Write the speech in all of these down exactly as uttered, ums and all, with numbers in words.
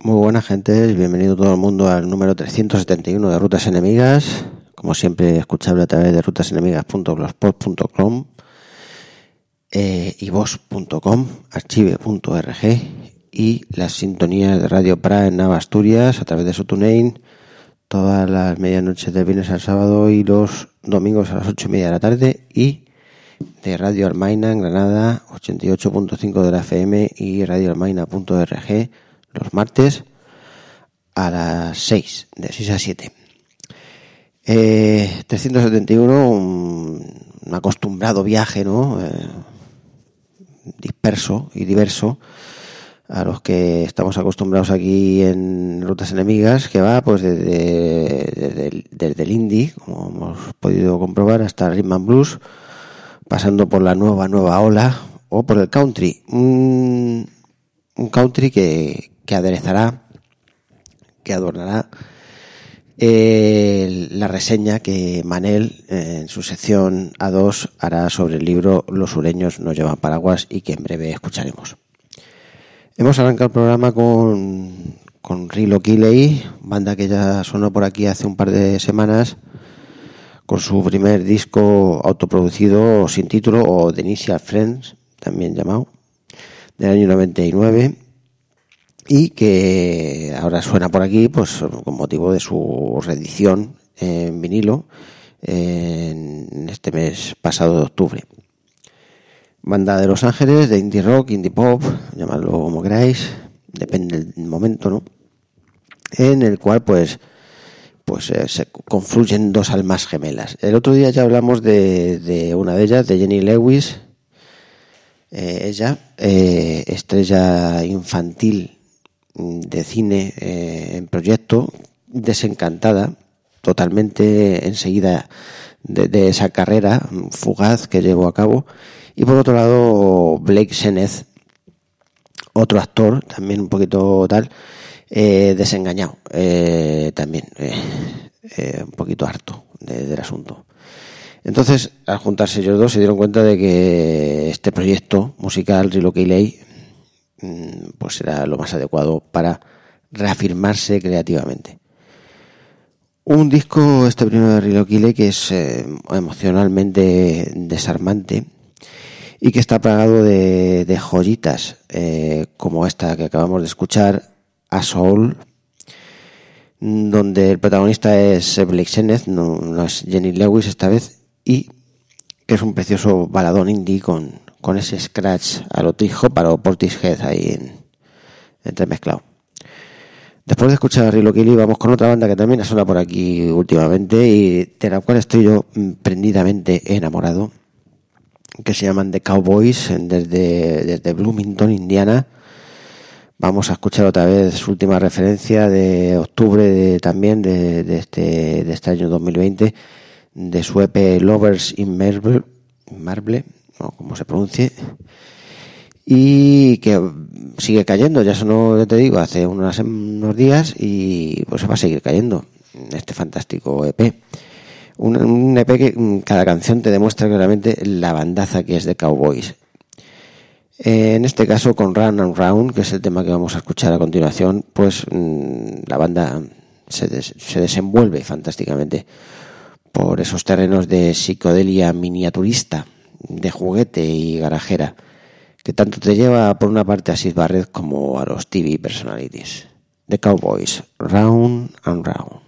Muy buenas gentes, bienvenido todo el mundo al número trescientos setenta y uno de Rutas Enemigas, como siempre escuchable a través de rutasenemigas punto blogspot punto com, eh, iVoox punto com, archive punto org y las sintonías de Radio Pra en Nava, Asturias, a través de su TuneIn, todas las medianoches del viernes al sábado y los domingos a las ocho y media de la tarde, y de Radio Almaina en Granada, ochenta y ocho punto cinco de la F M, y radio almaina punto org los martes a las seis, de seis a siete. Eh, trescientos setenta y uno, un, un acostumbrado viaje, ¿no? Eh, disperso y diverso a los que estamos acostumbrados aquí en Rutas Enemigas, que va pues desde, desde, desde el indie, como hemos podido comprobar, hasta el rhythm and blues, pasando por la nueva nueva ola o por el country, un, un country que, que aderezará, que adornará eh, la reseña que Manel eh, en su sección A dos hará sobre el libro Los sureños no llevan paraguas, y que en breve escucharemos. Hemos arrancado el programa con, con Rilo Kiley, banda que ya sonó por aquí hace un par de semanas, con su primer disco autoproducido sin título, o The Initial Friends, también llamado, del año noventa y nueve, y que ahora suena por aquí pues con motivo de su reedición en vinilo en este mes pasado de octubre. Banda de Los Ángeles, de indie rock, indie pop, llamadlo como queráis, depende del momento, ¿no? En el cual pues pues eh, se confluyen dos almas gemelas. El otro día ya hablamos de, de una de ellas, de Jenny Lewis, eh, ella, eh, estrella infantil de cine eh, en proyecto, desencantada totalmente enseguida de, de esa carrera fugaz que llevó a cabo. Y por otro lado, Blake Sennett, otro actor, también un poquito tal, eh, desengañado, eh, también, eh, eh, un poquito harto de, del asunto. Entonces, al juntarse ellos dos, se dieron cuenta de que este proyecto musical, Rilo Kiley, pues era lo más adecuado para reafirmarse creativamente. Un disco, este primero de Rilo Kiley, que es eh, emocionalmente desarmante y que está plagado de, de joyitas, eh, como esta que acabamos de escuchar, A Soul, donde el protagonista es Blake Sennett, no, no es Jenny Lewis esta vez, y que es un precioso baladón indie con, con ese scratch a lo Trip Hop o Portishead ahí en, entremezclado. Después de escuchar a Rilo Kiley, vamos con otra banda que también ha sonado por aquí últimamente y de la cual estoy yo prendidamente enamorado, que se llaman The Cowboys, desde, desde Bloomington, Indiana. Vamos a escuchar otra vez su última referencia de octubre de, también de, de, este, de este año dos mil veinte, de su E P Lovers in Marble, Marble, o como se pronuncie, y que sigue cayendo. Ya sonó, ya te digo, hace unos, unos días, y pues va a seguir cayendo este fantástico E P. Un, un E P que cada canción te demuestra claramente la bandaza que es de Cowboys. Eh, en este caso con Round and Round, que es el tema que vamos a escuchar a continuación, pues mmm, la banda se, des, se desenvuelve fantásticamente por esos terrenos de psicodelia miniaturista, de juguete y garajera, que tanto te lleva por una parte a Syd Barrett como a los T V Personalities. The Cowboys, Round and Round.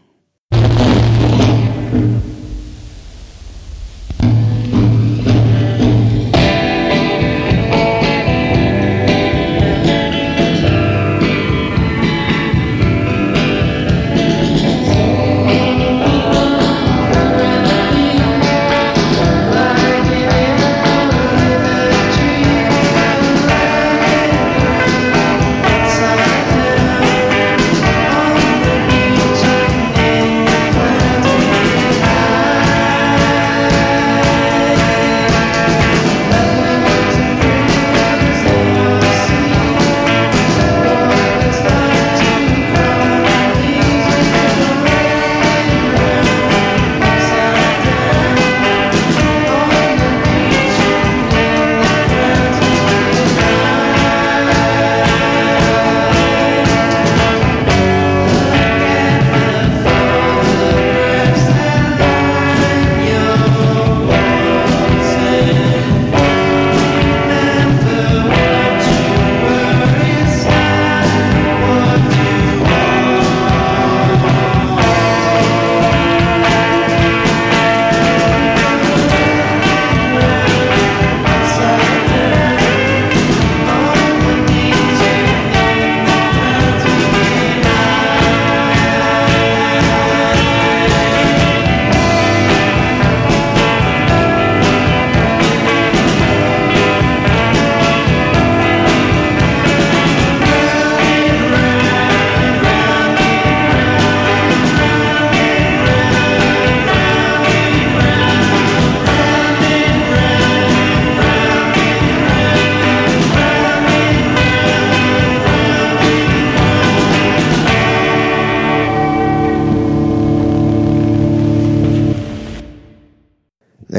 Thank you.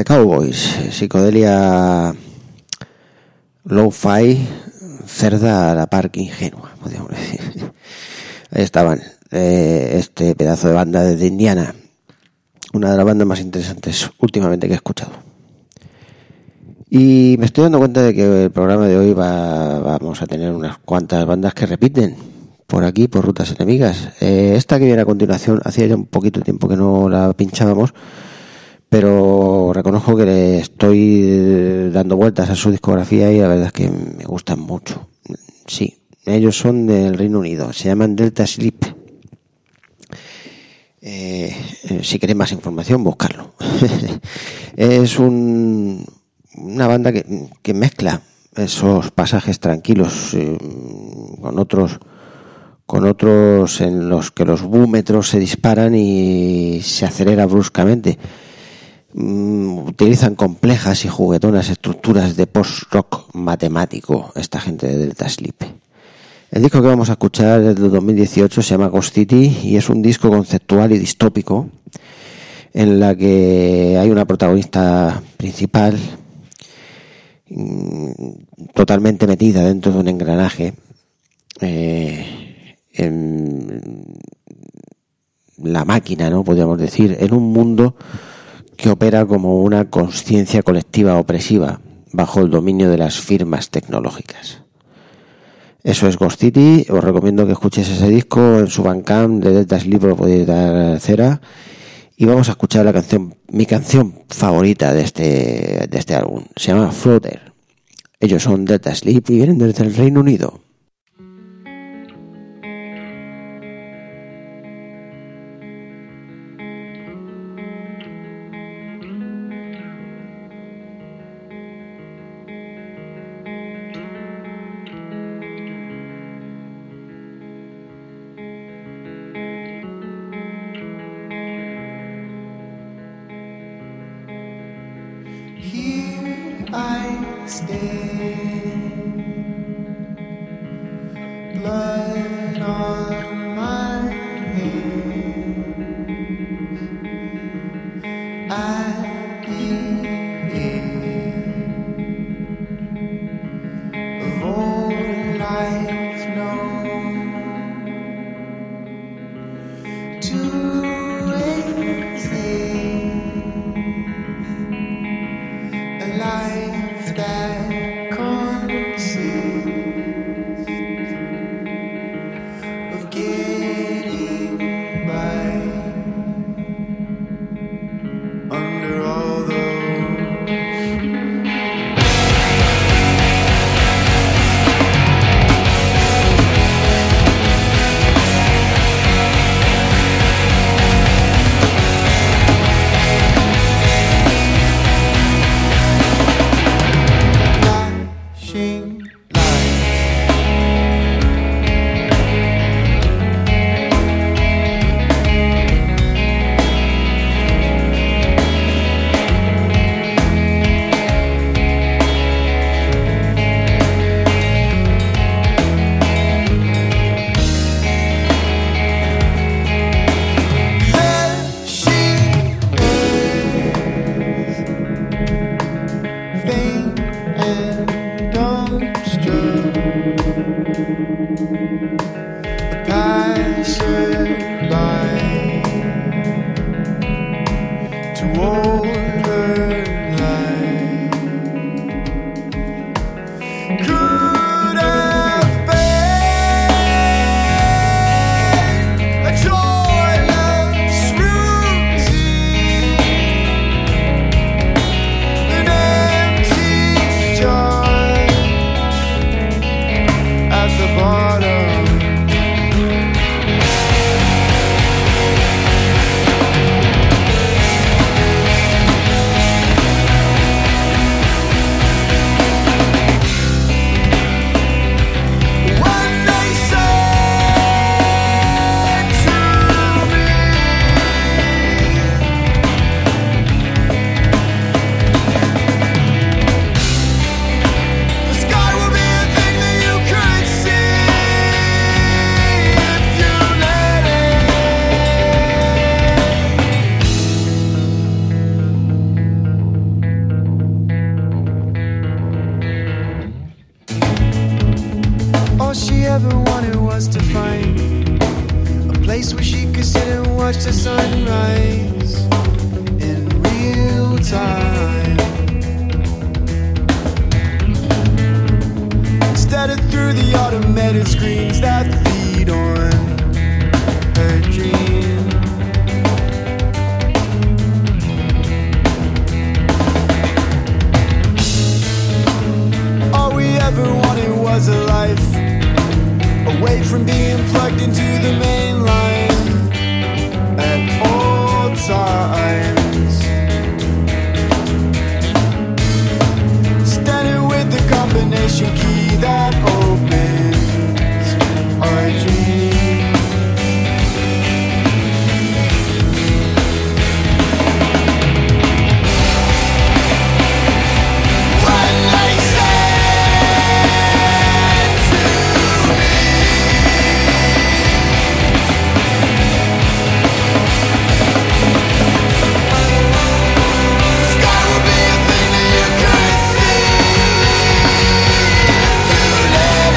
The Cowboys, psicodelia low-fi, cerda a la par que ingenua, podríamos decir. Ahí estaban, eh, este pedazo de banda desde Indiana, una de las bandas más interesantes últimamente que he escuchado. Y me estoy dando cuenta de que el programa de hoy va, vamos a tener unas cuantas bandas que repiten por aquí, por Rutas Enemigas. Eh, esta que viene a continuación, hacía ya un poquito de tiempo que no la pinchábamos, pero reconozco que le estoy dando vueltas a su discografía y la verdad es que me gustan mucho. Sí, ellos son del Reino Unido, se llaman Delta Sleep. Eh, si queréis más información, buscarlo. Es un, una banda que, que mezcla esos pasajes tranquilos eh, con otros con otros en los que los búmetros se disparan y se acelera bruscamente. Mm, utilizan complejas y juguetonas estructuras de post-rock matemático esta gente de Delta Sleep. El disco que vamos a escuchar es del dos mil dieciocho, se llama Ghost City y es un disco conceptual y distópico en la que hay una protagonista principal totalmente metida dentro de un engranaje eh, en la máquina, ¿no? Podríamos decir, en un mundo que opera como una conciencia colectiva opresiva bajo el dominio de las firmas tecnológicas. Eso es Ghost City. Os recomiendo que escuchéis ese disco en su Bandcamp de Delta Sleep, lo podéis dar cera. Y vamos a escuchar la canción, mi canción favorita de este, de este álbum. Se llama Floater. Ellos son Delta Sleep y vienen desde el Reino Unido. Under All she ever wanted was to find a place where she could sit and watch the sunrise in real time, instead of through the automated screens that feed on her dream. All we ever wanted was a life away from being plugged into the main line at all times, standing with the combination key that opens our dream. When they said to me, sky will be a thing that you could see, too late.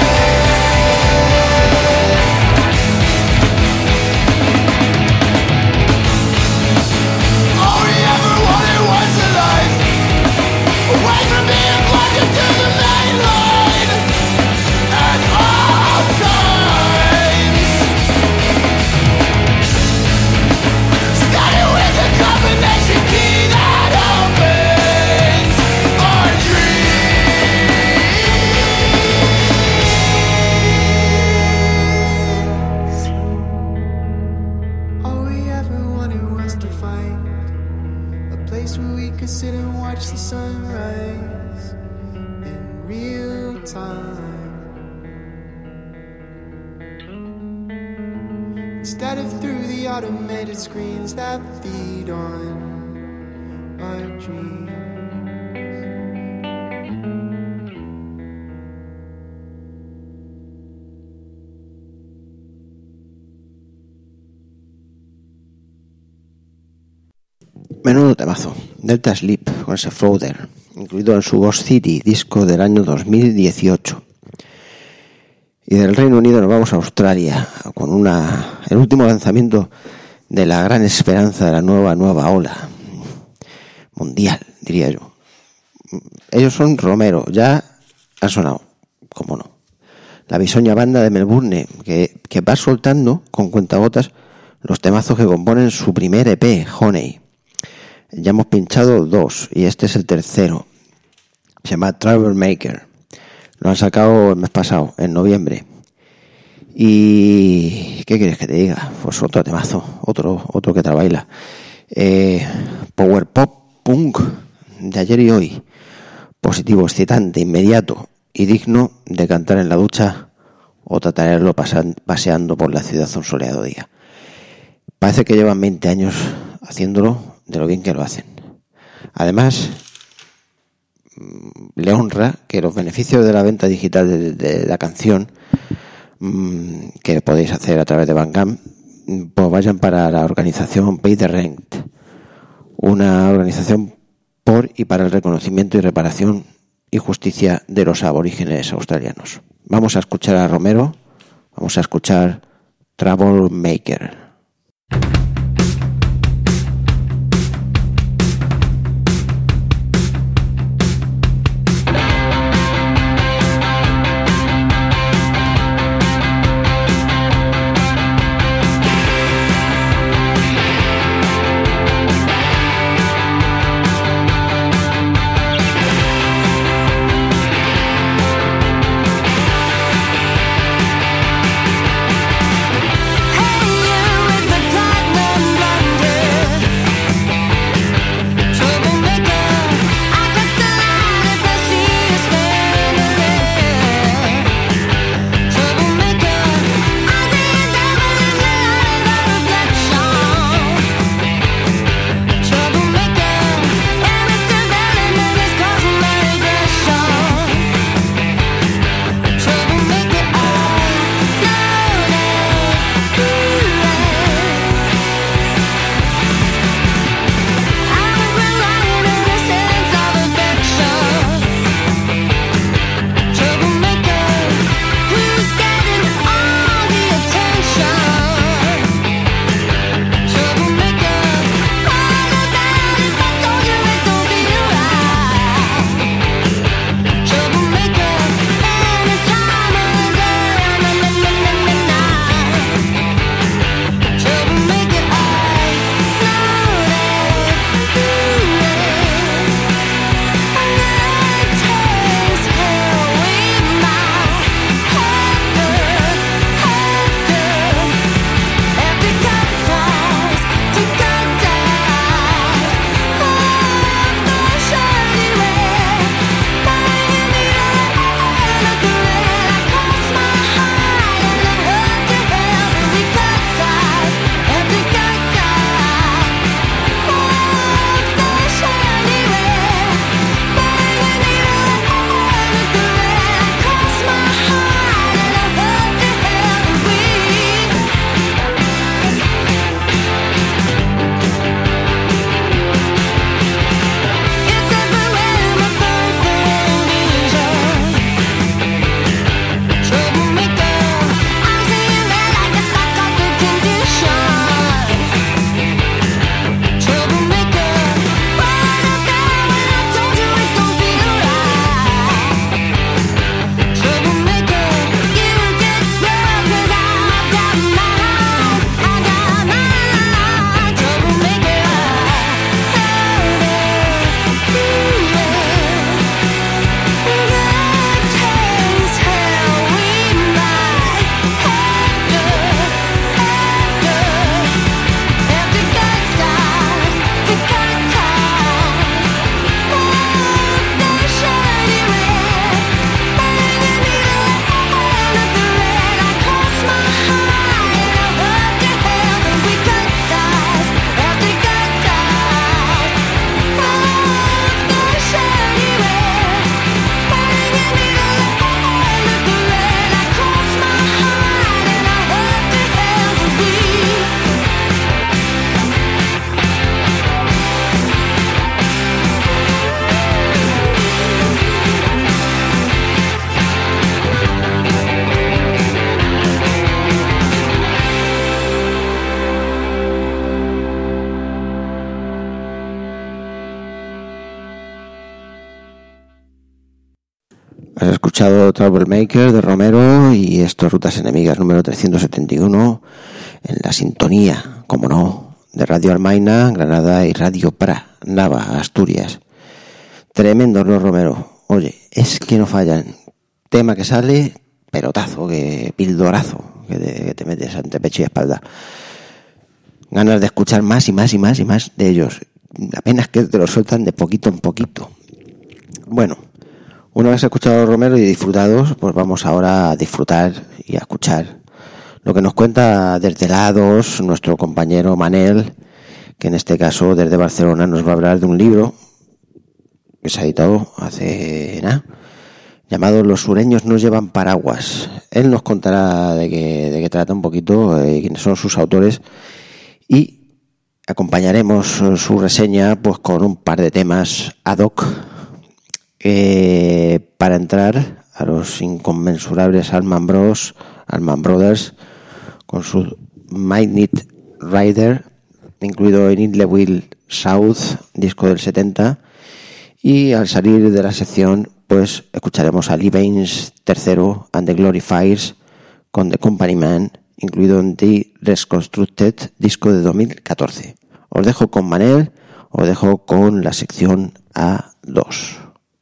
All we ever wanted was a life away from being plugged into the main line at all times, starting with the combination key that opens our dreams. All we ever wanted was to find a place where we could sit and watch the sunrise in real time, instead of through the automated screens that feed on our dreams. Menudo temazo, Delta Sleep con ese Floater, incluido en su Ghost City, disco del año dos mil dieciocho. Y del Reino Unido nos vamos a Australia con una el último lanzamiento de la gran esperanza de la nueva nueva ola mundial, diría yo. Ellos son Romero, ya ha sonado, cómo no. La bisoña banda de Melbourne que, que va soltando con cuentagotas los temazos que componen su primer E P, Honey. Ya hemos pinchado dos y este es el tercero. Se llama Travel Maker. Lo han sacado el mes pasado, en noviembre. Y ¿qué quieres que te diga? Pues otro temazo, otro, otro que trabaila. Eh, power pop punk de ayer y hoy. Positivo, excitante, inmediato y digno de cantar en la ducha o tratarlo paseando por la ciudad un soleado día. Parece que llevan veinte años haciéndolo de lo bien que lo hacen. Además, le honra que los beneficios de la venta digital de, de la canción mmm, que podéis hacer a través de Bandcamp pues vayan para la organización Pay the Rent, una organización por y para el reconocimiento y reparación y justicia de los aborígenes australianos. Vamos a escuchar a Romero, vamos a escuchar Travel Maker. Hey you, escuchado Troublemaker de Romero y esto Rutas Enemigas número trescientos setenta y uno en la sintonía, como no, de Radio Almaina, Granada y Radio Pra, Nava, Asturias. Tremendo, ¿no, Romero? Oye, es que no fallan. Tema que sale, pelotazo, que pildorazo, que te, que te metes ante pecho y espalda. Ganas de escuchar más y más y más y más de ellos. Apenas que te lo sueltan de poquito en poquito. Bueno, una vez escuchado Romero y disfrutados, pues vamos ahora a disfrutar y a escuchar lo que nos cuenta desde Lados nuestro compañero Manel, que en este caso desde Barcelona nos va a hablar de un libro que se ha editado hace nada, llamado Los sureños no llevan paraguas. Él nos contará de qué, de qué trata un poquito, eh, quiénes son sus autores, y acompañaremos su reseña pues con un par de temas ad hoc Eh, para entrar a los inconmensurables Allman Bros, Allman Brothers, con su Midnight Rider, incluido en Idlewild South, disco del setenta, y al salir de la sección, pues escucharemos a Lee Baines tercero and the Glorifiers con The Company Man, incluido en The Reconstructed, disco de dos mil catorce. Os dejo con Manel, os dejo con la sección A dos.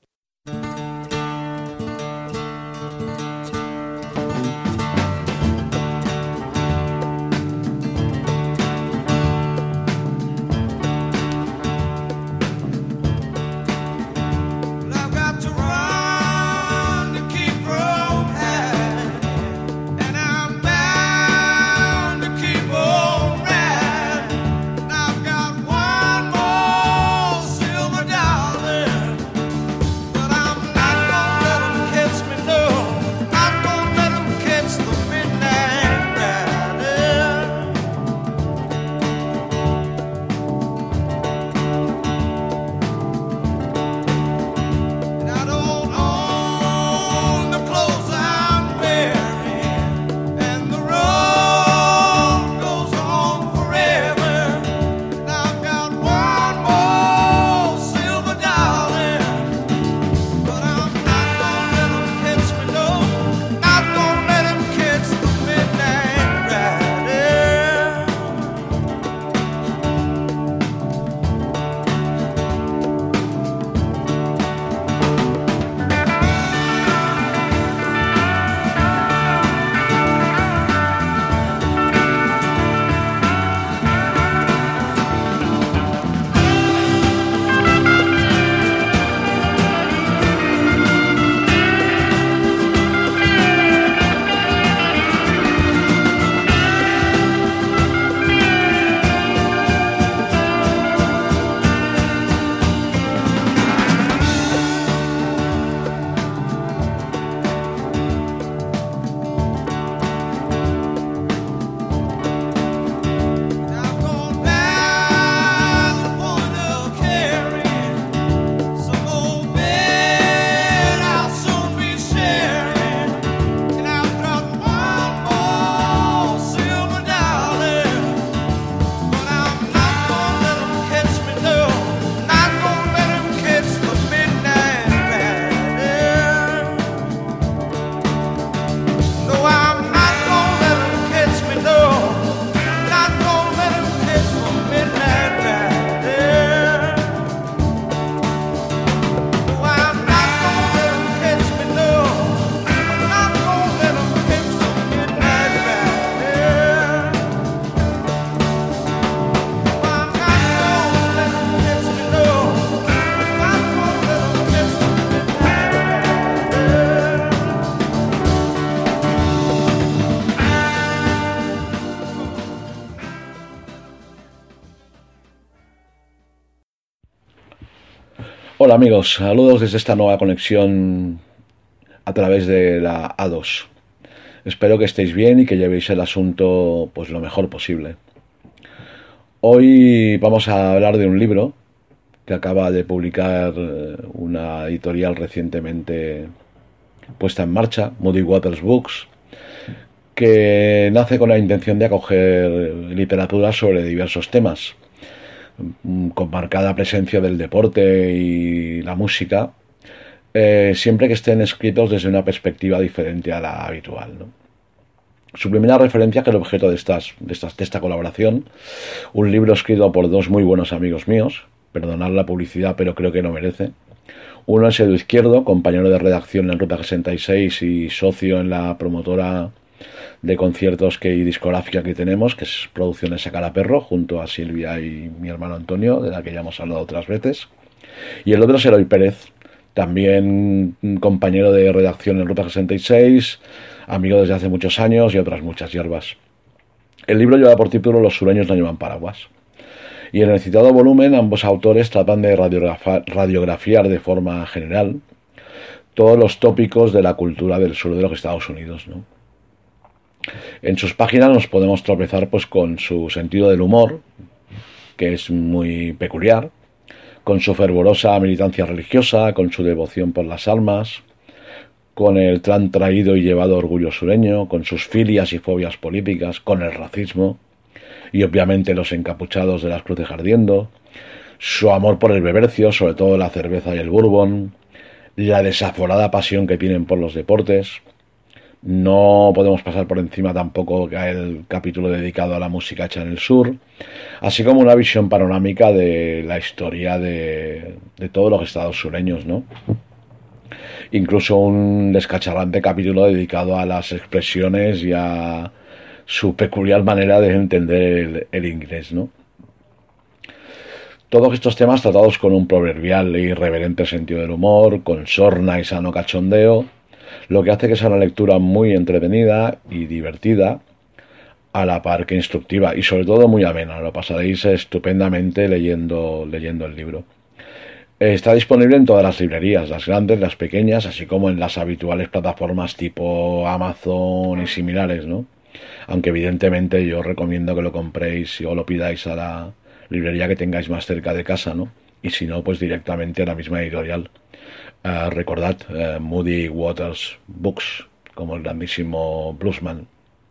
Hola amigos, saludos desde esta nueva conexión a través de la A dos. Espero que estéis bien y que llevéis el asunto pues lo mejor posible. Hoy vamos a hablar de un libro que acaba de publicar una editorial recientemente puesta en marcha, Muddy Waters Books, que nace con la intención de acoger literatura sobre diversos temas, con marcada presencia del deporte y la música, eh, siempre que estén escritos desde una perspectiva diferente a la habitual, ¿no? Su primera referencia, que es el objeto de, estas, de, estas, de esta colaboración, un libro escrito por dos muy buenos amigos míos, perdonad la publicidad, pero creo que no merece. Uno es Edu Izquierdo, compañero de redacción en Ruta sesenta y seis y socio en la promotora de conciertos que, y discográfica que tenemos, que es Producciones Sacar a Perro, junto a Silvia y mi hermano Antonio, de la que ya hemos hablado otras veces. Y el otro es Eloy Pérez, también compañero de redacción en Ruta sesenta y seis, amigo desde hace muchos años y otras muchas hierbas. El libro lleva por título Los sureños no llevan paraguas. Y en el citado volumen ambos autores tratan de radiografiar de forma general todos los tópicos de la cultura del sur de los Estados Unidos, ¿no? En sus páginas nos podemos tropezar pues con su sentido del humor, que es muy peculiar, con su fervorosa militancia religiosa, con su devoción por las almas, con el tan traído y llevado orgullo sureño, con sus filias y fobias políticas, con el racismo y obviamente los encapuchados de las cruces ardiendo, su amor por el bebercio, sobre todo la cerveza y el bourbon, la desaforada pasión que tienen por los deportes. No podemos pasar por encima tampoco el capítulo dedicado a la música hecha en el sur, así como una visión panorámica de la historia de, de todos los estados sureños, ¿no? Incluso un descacharrante capítulo dedicado a las expresiones y a su peculiar manera de entender el, el inglés, ¿no? Todos estos temas tratados con un proverbial e irreverente sentido del humor, con sorna y sano cachondeo, lo que hace que sea una lectura muy entretenida y divertida, a la par que instructiva y sobre todo muy amena. Lo pasaréis estupendamente leyendo, leyendo el libro. Está disponible en todas las librerías, las grandes, las pequeñas, así como en las habituales plataformas tipo Amazon y similares, ¿no? Aunque evidentemente yo os recomiendo que lo compréis o lo pidáis a la librería que tengáis más cerca de casa, ¿no? Y si no, pues directamente a la misma editorial. Uh, recordad, uh, Moody Waters Books, como el grandísimo bluesman.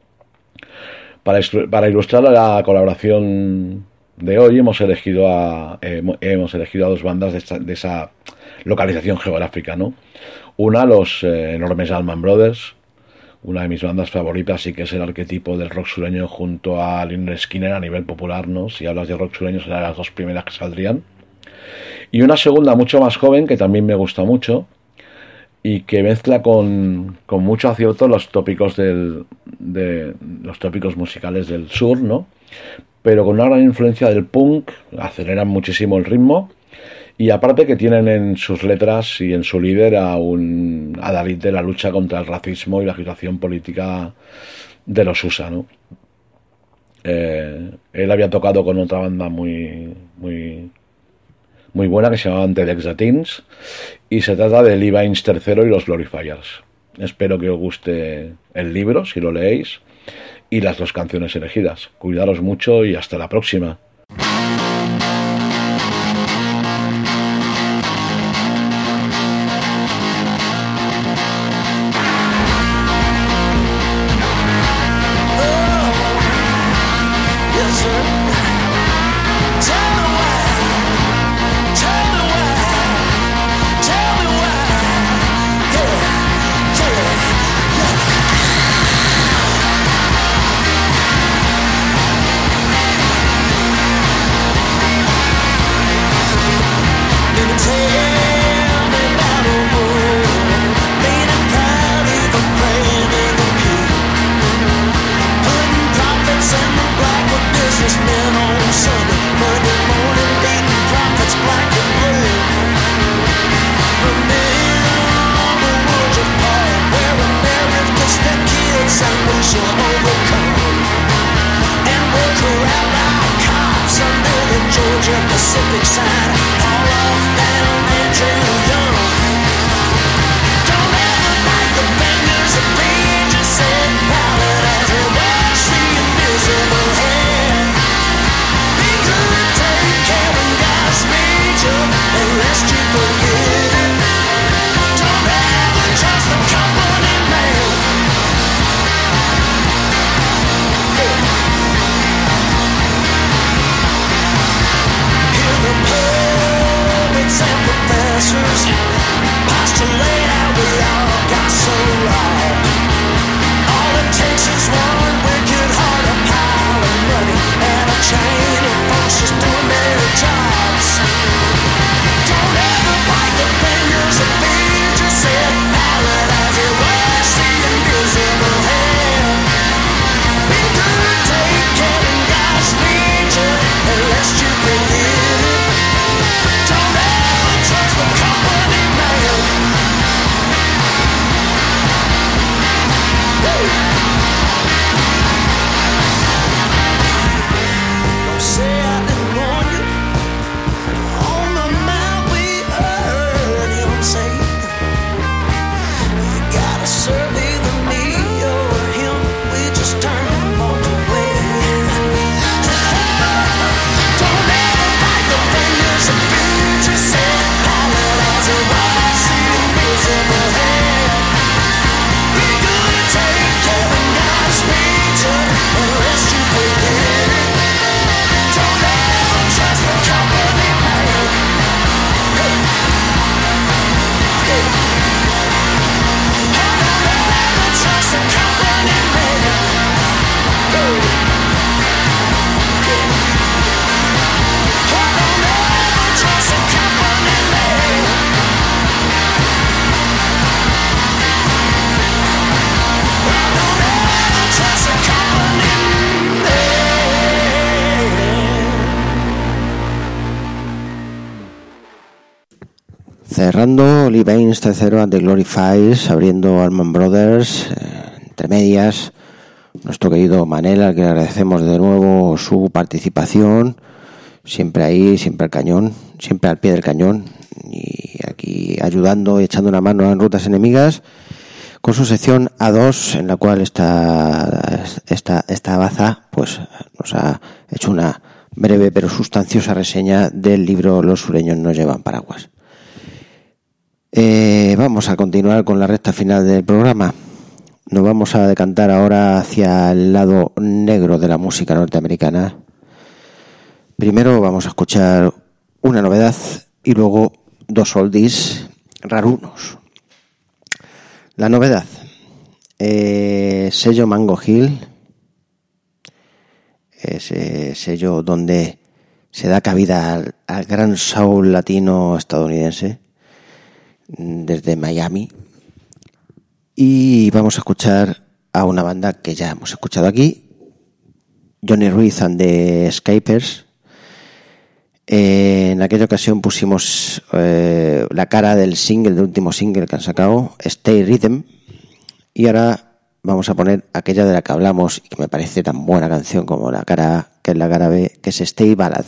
Para, para ilustrar la colaboración de hoy hemos elegido a eh, hemos elegido a dos bandas de, esta, de esa localización geográfica, ¿no? Una, los eh, enormes Allman Brothers, una de mis bandas favoritas, y que es el arquetipo del rock sureño junto a Lynyrd Skynyrd a nivel popular, ¿no? Si hablas de rock sureño serán las dos primeras que saldrían. Y una segunda mucho más joven que también me gusta mucho y que mezcla con, con mucho acierto los tópicos del, de los tópicos musicales del sur, ¿no? Pero con una gran influencia del punk, aceleran muchísimo el ritmo y aparte que tienen en sus letras y en su líder a un adalid de la lucha contra el racismo y la agitación política de los U S A, ¿no? Eh, él había tocado con otra banda muy muy muy buena que se llamaba The Dex the Teens y se trata de Levines tercero y los Glorifiers. Espero que os guste el libro si lo leéis y las dos canciones elegidas. Cuidaros mucho y hasta la próxima. Pacific side, all off down Andrew Young. Don't ever bite the fingers of pain, just sit ballad as you watch the invisible hand. Be good, take care when God's made you, and lest you forget. Don't ever trust the company man. Yeah. Hear the poets and the Cerrando Lee Baines tercero and the Glorifies, abriendo Allman Brothers, eh, entre medias nuestro querido Manel, al que le agradecemos de nuevo su participación, siempre ahí, siempre al cañón, siempre al pie del cañón, y aquí ayudando y echando una mano en Rutas Enemigas, con su sección A dos, en la cual esta, esta, esta baza pues, nos ha hecho una breve pero sustanciosa reseña del libro Los sureños no llevan paraguas. Eh, vamos a continuar con la recta final del programa. Nos vamos a decantar ahora hacia el lado negro de la música norteamericana. Primero vamos a escuchar una novedad y luego dos oldies rarunos. La novedad, eh, sello Mango Hill, ese sello donde se da cabida al, al gran soul latino estadounidense desde Miami, y vamos a escuchar a una banda que ya hemos escuchado aquí, Johnny Ruiz and the Escapers. Eh, en aquella ocasión pusimos eh, la cara del single, del último single que han sacado, Stay Rhythm, y ahora vamos a poner aquella de la que hablamos y que me parece tan buena canción como la cara A, que es la cara B, que es Stay Ballad.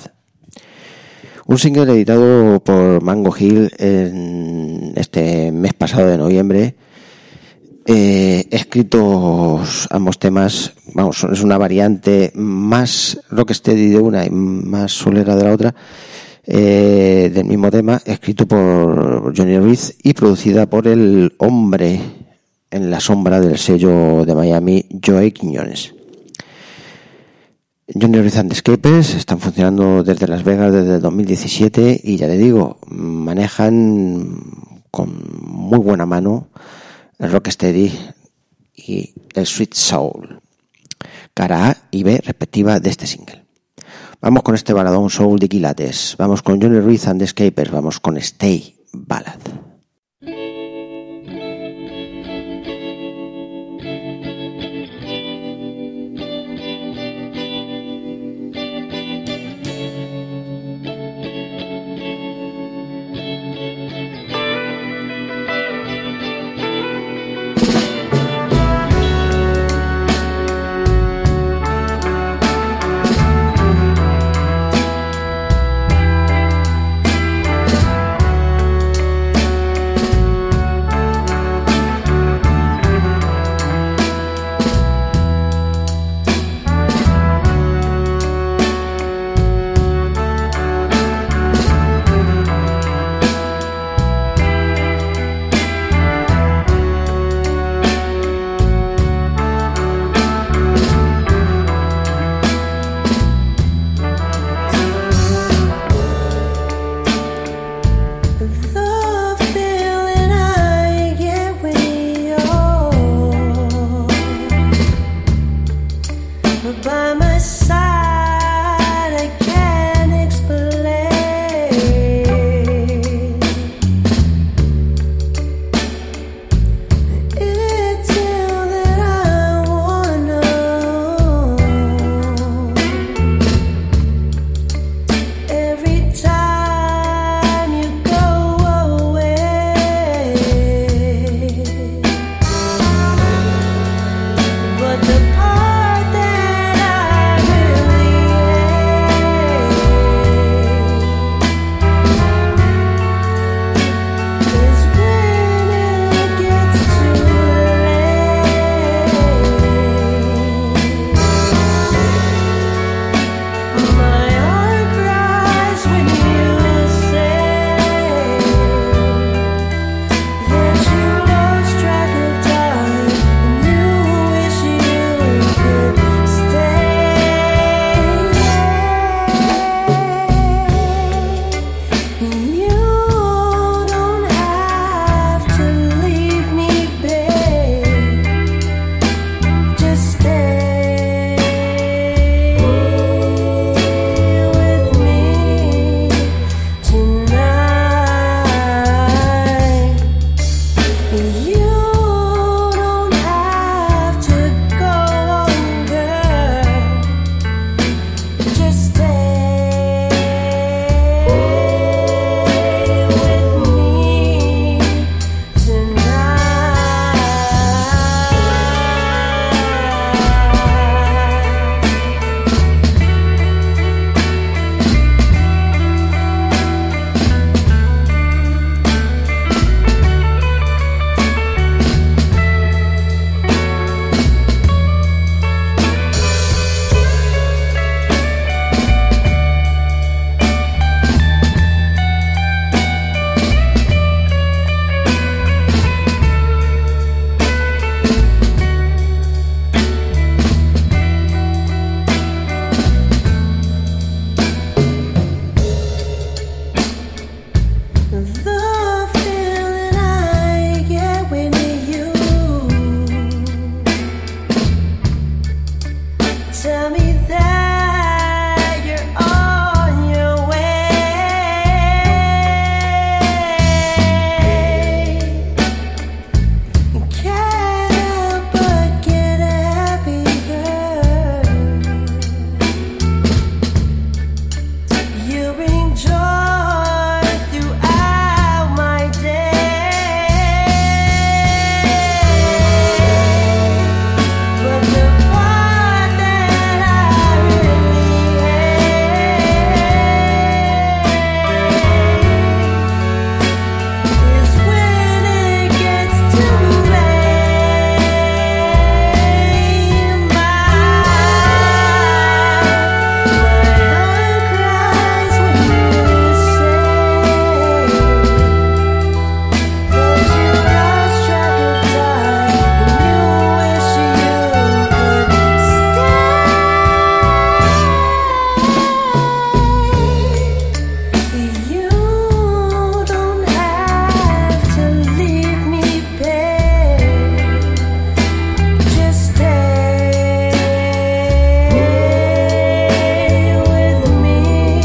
Un single editado por Mango Hill en este mes pasado de noviembre, eh, escritos ambos temas, vamos, es una variante más rocksteady de una y más solera de la otra, eh, del mismo tema, escrito por Johnny Ruiz y producida por el hombre en la sombra del sello de Miami, Joe Quiñones. Johnny Ruiz and the Escapers están funcionando desde Las Vegas desde el dos mil diecisiete y ya le digo, manejan con muy buena mano el rocksteady y el sweet soul, cara A y B respectiva de este single. Vamos con este baladón soul de quilates, vamos con Johnny Ruiz and the Escapers, vamos con Stay Ballad. The part that I tell me that you're on your way. Can't help but get happier. You bring joy throughout my day. But the part that I really hate is when it gets too late. My heart cries when you say that you lost track of time and you wish you could stay. You don't have to leave me, babe. Just stay with me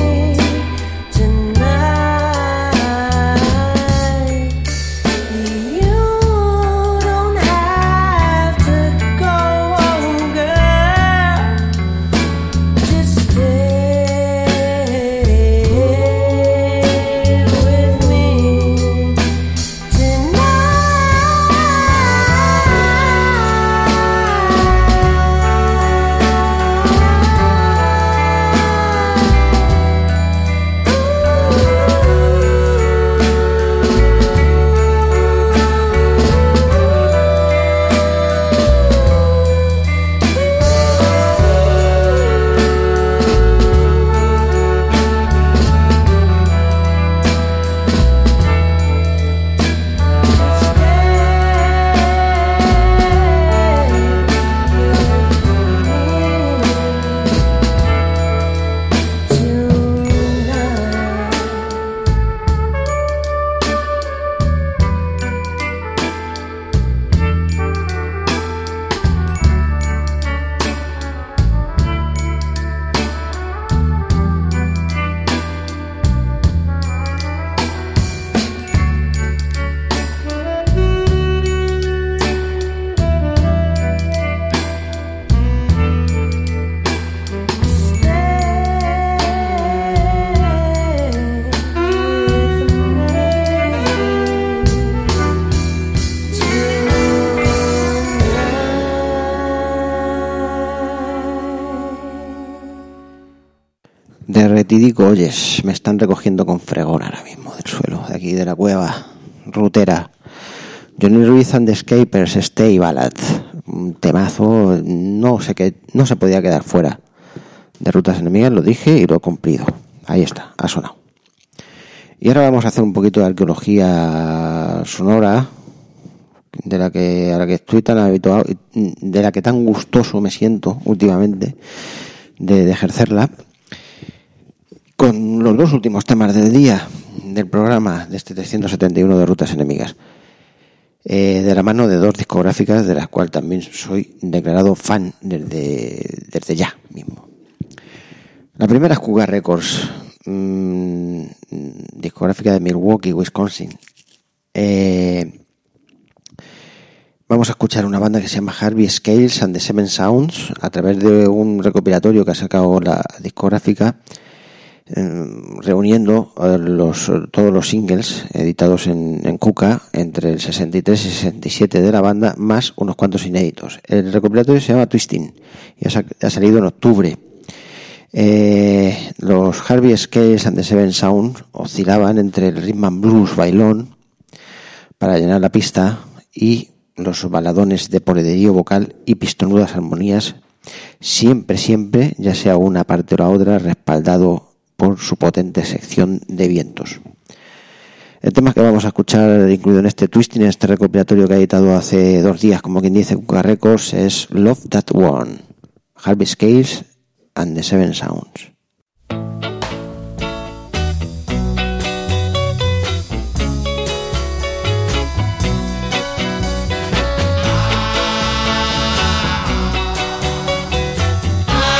tonight. You don't have to go home, girl. Just stay with me Derretidico, oyes, me están recogiendo con fregón ahora mismo del suelo, de aquí de la cueva, rutera. Johnny Ruiz and the Escapers, Stay Ballad, un temazo, no sé qué, no se podía quedar fuera de Rutas Enemigas, lo dije y lo he cumplido. Ahí está, ha sonado. Y ahora vamos a hacer un poquito de arqueología sonora, de la que a la que estoy tan habituado, de la que tan gustoso me siento últimamente de, de ejercerla, con los dos últimos temas del día del programa de este trescientos setenta y uno de Rutas Enemigas, eh, de la mano de dos discográficas de las cuales también soy declarado fan desde, desde ya mismo. La primera es Cougar Records, mmm, discográfica de Milwaukee, Wisconsin. Eh, vamos a escuchar una banda que se llama Harvey Scales and the Seven Sounds a través de un recopilatorio que ha sacado la discográfica, reuniendo los, todos los singles editados en, en Cuca entre el sesenta y tres y sesenta y siete de la banda, más unos cuantos inéditos. El recopilatorio se llama Twisting y ha, ha salido en octubre. Eh, los Harvey Scales and the Seven Sounds oscilaban entre el rhythm and blues bailón para llenar la pista y los baladones de poderío vocal y pistonudas armonías, siempre, siempre, ya sea una parte o la otra, respaldado por su potente sección de vientos. El tema que vamos a escuchar, incluido en este Twisting, en este recopilatorio que ha editado hace dos días, como quien dice, Cuca Records, es Love That One, Harvey Scales and the Seven Sounds. I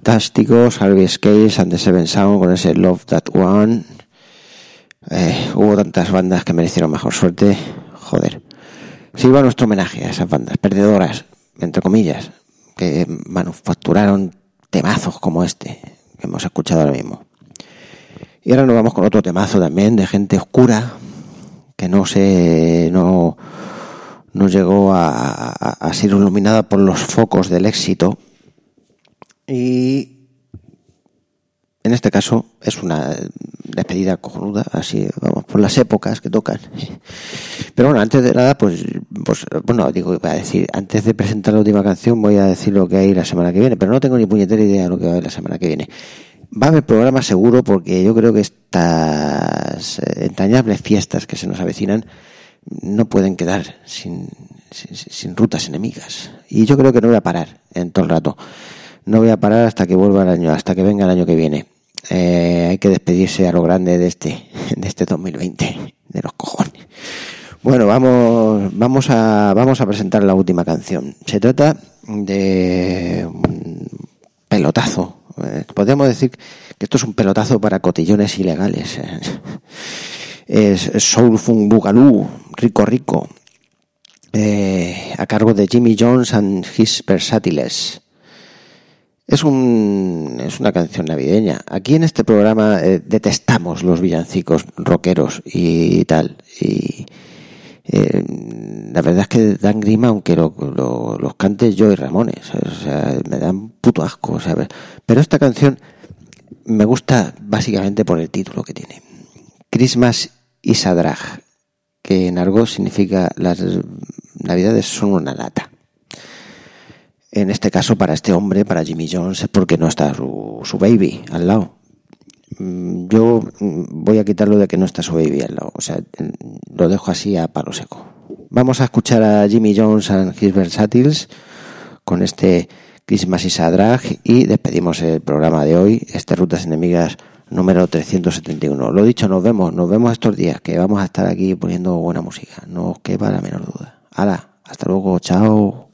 fantásticos, Harvey Scales and the Seven Sound con ese Love That One. Eh, hubo tantas bandas que merecieron mejor suerte. Joder. Sirva nuestro homenaje a esas bandas perdedoras, entre comillas, que manufacturaron temazos como este que hemos escuchado ahora mismo. Y ahora nos vamos con otro temazo también de gente oscura que no se no, no llegó a, a, a ser iluminada por los focos del éxito. Y en este caso es una despedida cojonuda, así vamos por las épocas que tocan. Pero bueno, antes de nada, pues, pues bueno, digo, iba a decir, antes de presentar la última canción voy a decir lo que hay la semana que viene, pero no tengo ni puñetera idea de lo que va a haber la semana que viene. Va a haber programa seguro porque yo creo que estas entrañables fiestas que se nos avecinan no pueden quedar sin, sin, sin rutas enemigas. Y yo creo que no voy a parar en todo el rato. No voy a parar hasta que vuelva el año, hasta que venga el año que viene. Eh, hay que despedirse a lo grande de este, de este dos mil veinte, de los cojones. Bueno, vamos, vamos a, vamos a presentar la última canción. Se trata de un pelotazo. Eh, podríamos decir que esto es un pelotazo para cotillones ilegales. Es Soul Funk Boogaloo, Rico Rico, eh, a cargo de Jimmy Jones and His Versatiles. Es un es una canción navideña. Aquí en este programa eh, detestamos los villancicos rockeros y tal. Y eh, la verdad es que dan grima aunque lo, lo, los cante Joey Ramones. O sea, me dan puto asco. O sea, pero esta canción me gusta básicamente por el título que tiene. Christmas is a drag, que en argot significa las navidades son una lata. En este caso, para este hombre, para Jimmy Jones, es porque no está su, su baby al lado. Yo voy a quitarlo de que no está su baby al lado. O sea, lo dejo así a palo seco. Vamos a escuchar a Jimmy Jones and His Versatiles con este Christmas is a drag y despedimos el programa de hoy, este Rutas Enemigas número trescientos setenta y uno. Lo dicho, nos vemos, nos vemos estos días, que vamos a estar aquí poniendo buena música. No os quepa la menor duda. ¡Hala! Hasta luego, chao.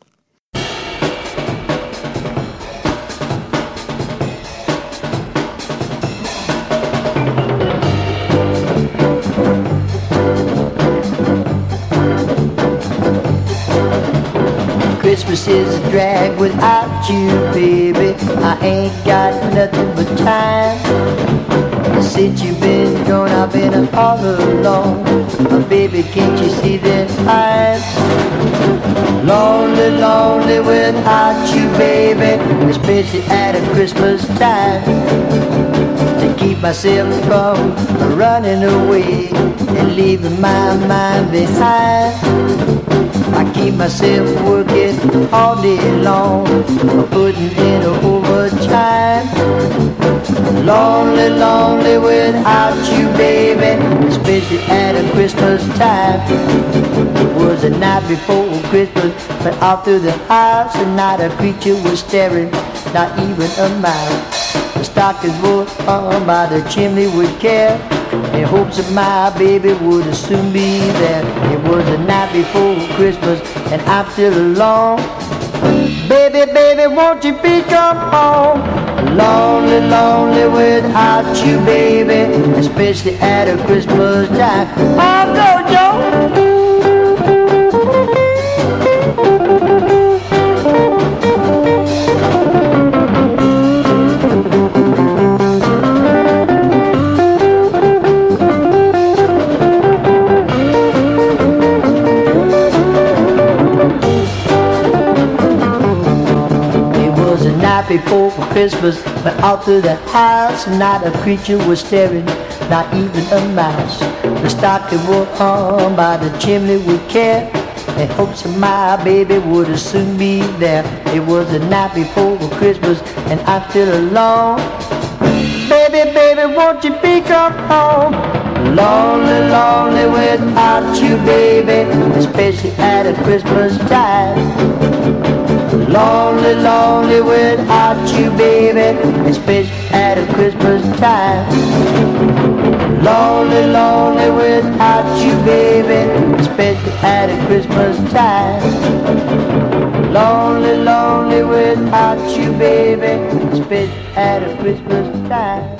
Christmas is a drag without you, baby. I ain't got nothing but time. Since you've been gone, I've been all alone. Oh, baby, can't you see that I'm lonely, lonely without you, baby? Especially at a Christmas time. To keep myself from running away and leaving my mind behind. I keep myself working all day long, putting in overtime. Lonely, lonely without you, baby, especially at a Christmas time. It was the night before Christmas, but all through the house, and not a creature was staring, not even a mouse. The stockings were hung by the chimney with care, in hopes that my baby would soon be there. It was the night before Christmas and I'm still alone. Baby, baby, won't you please come home? Lonely, lonely without you, baby, especially at a Christmas time. Oh, go, Joe! Before Christmas, but out through the house, not a creature was staring, not even a mouse. The stocking was hung by the chimney with care, in hopes that my baby would soon be there. It was the night before Christmas, and I'm still alone. Baby, baby, won't you please come home? Lonely, lonely without you, baby, especially at a Christmas time. Lonely, lonely without you, baby, especially at a Christmas time. Lonely, lonely without you, baby, especially at a Christmas time. Lonely, lonely without you, baby. especially at a Christmas time.